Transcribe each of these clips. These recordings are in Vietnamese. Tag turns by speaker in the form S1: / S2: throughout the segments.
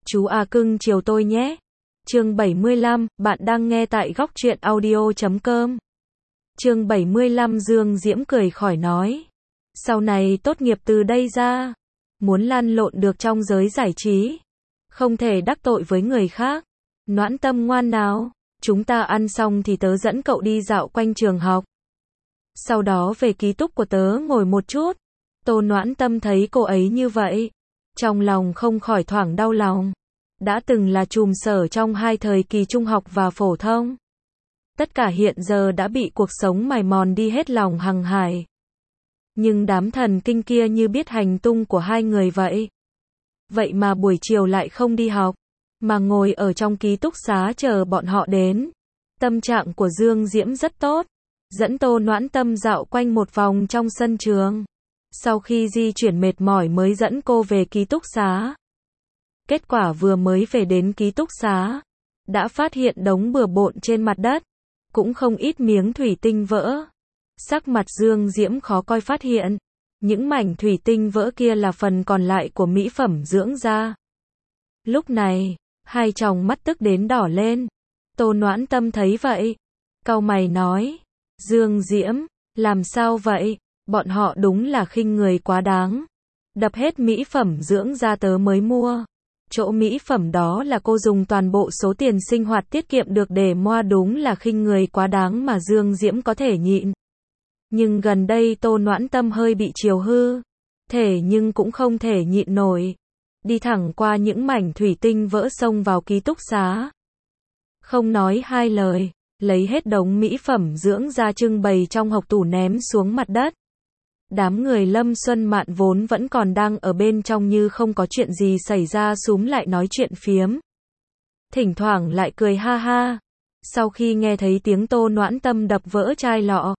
S1: Chú A cưng chiều tôi nhé. Chương 75, bạn đang nghe tại góc truyện audio.com. Chương 75 Dương Diễm cười khỏi nói. Sau này tốt nghiệp từ đây ra, muốn lăn lộn được trong giới giải trí, không thể đắc tội với người khác. Noãn Tâm ngoan nào, chúng ta ăn xong thì tớ dẫn cậu đi dạo quanh trường học. Sau đó về ký túc của tớ ngồi một chút. Tô Noãn Tâm thấy cô ấy như vậy, trong lòng không khỏi thoảng đau lòng. Đã từng là trùm sở trong hai thời kỳ trung học và phổ thông. Tất cả hiện giờ đã bị cuộc sống mài mòn đi hết lòng hằng hải. Nhưng đám thần kinh kia như biết hành tung của hai người vậy. Vậy mà buổi chiều lại không đi học, mà ngồi ở trong ký túc xá chờ bọn họ đến. Tâm trạng của Dương Diễm rất tốt, dẫn Tô Noãn Tâm dạo quanh một vòng trong sân trường. Sau khi di chuyển mệt mỏi mới dẫn cô về ký túc xá. Kết quả vừa mới về đến ký túc xá, đã phát hiện đống bừa bộn trên mặt đất, cũng không ít miếng thủy tinh vỡ. Sắc mặt Dương Diễm khó coi phát hiện, những mảnh thủy tinh vỡ kia là phần còn lại của mỹ phẩm dưỡng da. Lúc này, hai tròng mắt tức đến đỏ lên. Tô Noãn Tâm thấy vậy, cau mày nói, Dương Diễm, làm sao vậy? Bọn họ đúng là khinh người quá đáng. Đập hết mỹ phẩm dưỡng da tớ mới mua. Chỗ mỹ phẩm đó là cô dùng toàn bộ số tiền sinh hoạt tiết kiệm được để mua, đúng là khinh người quá đáng mà Dương Diễm có thể nhịn. Nhưng gần đây Tô Noãn Tâm hơi bị chiều hư, thể nhưng cũng không thể nhịn nổi. Đi thẳng qua những mảnh thủy tinh vỡ xông vào ký túc xá. Không nói hai lời, lấy hết đống mỹ phẩm dưỡng da trưng bày trong hộc tủ ném xuống mặt đất. Đám người Lâm Xuân Mạn vốn vẫn còn đang ở bên trong như không có chuyện gì xảy ra xúm lại nói chuyện phiếm. Thỉnh thoảng lại cười ha ha. Sau khi nghe thấy tiếng Tô Noãn Tâm đập vỡ chai lọ,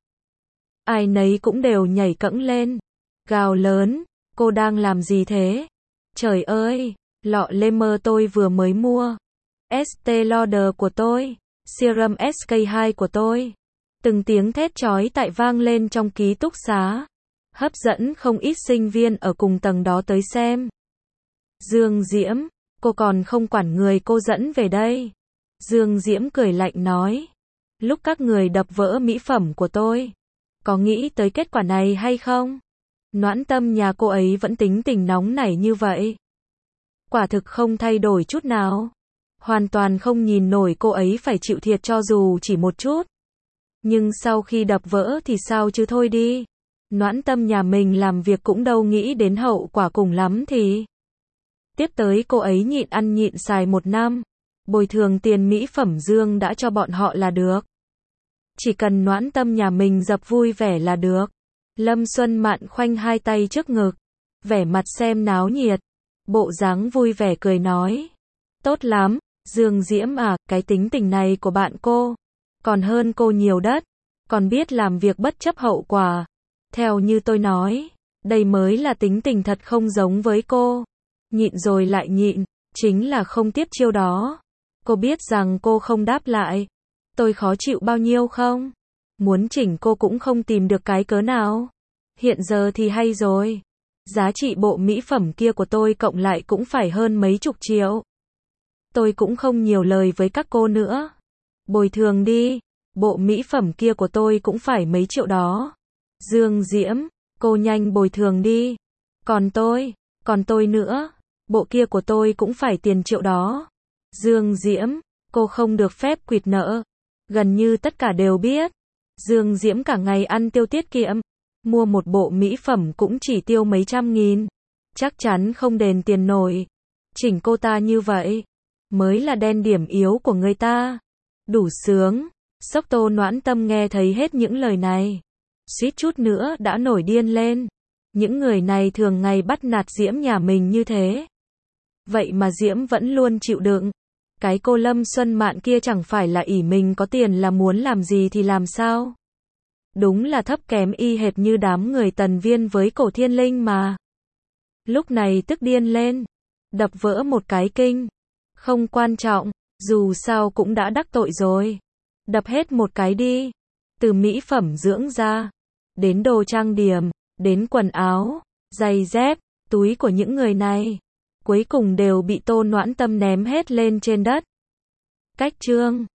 S1: ai nấy cũng đều nhảy cẫng lên, gào lớn, cô đang làm gì thế? Trời ơi, lọ Lemer tôi vừa mới mua, Estée Lauder của tôi, Serum SK2 của tôi. Từng tiếng thét chói tai vang lên trong ký túc xá, hấp dẫn không ít sinh viên ở cùng tầng đó tới xem. Dương Diễm, cô còn không quản người cô dẫn về đây. Dương Diễm cười lạnh nói, lúc các người đập vỡ mỹ phẩm của tôi, có nghĩ tới kết quả này hay không? Noãn Tâm nhà cô ấy vẫn tính tình nóng nảy như vậy. Quả thực không thay đổi chút nào. Hoàn toàn không nhìn nổi cô ấy phải chịu thiệt cho dù chỉ một chút. Nhưng sau khi đập vỡ thì sao chứ, thôi đi. Noãn Tâm nhà mình làm việc cũng đâu nghĩ đến hậu quả, cùng lắm thì tiếp tới cô ấy nhịn ăn nhịn xài 1 năm, bồi thường tiền mỹ phẩm Dương đã cho bọn họ là được. Chỉ cần Noãn Tâm nhà mình dập vui vẻ là được. Lâm Xuân Mạn khoanh hai tay trước ngực, vẻ mặt xem náo nhiệt, bộ dáng vui vẻ cười nói, tốt lắm, Dương Diễm à, cái tính tình này của bạn cô còn hơn cô nhiều đất, còn biết làm việc bất chấp hậu quả. Theo như tôi nói, đây mới là tính tình thật không giống với cô. Nhịn rồi lại nhịn, chính là không tiếp chiêu đó. Cô biết rằng cô không đáp lại, tôi khó chịu bao nhiêu không? Muốn chỉnh cô cũng không tìm được cái cớ nào. Hiện giờ thì hay rồi. Giá trị bộ mỹ phẩm kia của tôi cộng lại cũng phải hơn mấy chục triệu. Tôi cũng không nhiều lời với các cô nữa. Bồi thường đi, bộ mỹ phẩm kia của tôi cũng phải mấy triệu đó. Dương Diễm, cô nhanh bồi thường đi. Còn tôi nữa, bộ kia của tôi cũng phải tiền triệu đó. Dương Diễm, cô không được phép quỵt nợ. Gần như tất cả đều biết. Dương Diễm cả ngày ăn tiêu tiết kiệm, mua một bộ mỹ phẩm cũng chỉ tiêu mấy trăm nghìn. Chắc chắn không đền tiền nổi. Chỉnh cô ta như vậy mới là đen điểm yếu của người ta. Đủ sướng. Sốc Tô Noãn Tâm nghe thấy hết những lời này, suýt chút nữa đã nổi điên lên. Những người này thường ngày bắt nạt Diễm nhà mình như thế, vậy mà Diễm vẫn luôn chịu đựng. Cái cô Lâm Xuân Mạn kia chẳng phải là ỷ mình có tiền là muốn làm gì thì làm sao. Đúng là thấp kém y hệt như đám người Tần Viên với Cổ Thiên Linh mà. Lúc này tức điên lên, đập vỡ một cái kinh. Không quan trọng, dù sao cũng đã đắc tội rồi. Đập hết một cái đi. Từ mỹ phẩm dưỡng da, đến đồ trang điểm, đến quần áo, giày dép, túi của những người này. cuối cùng đều bị Tô Noãn Tâm ném hết lên trên đất. Cách chương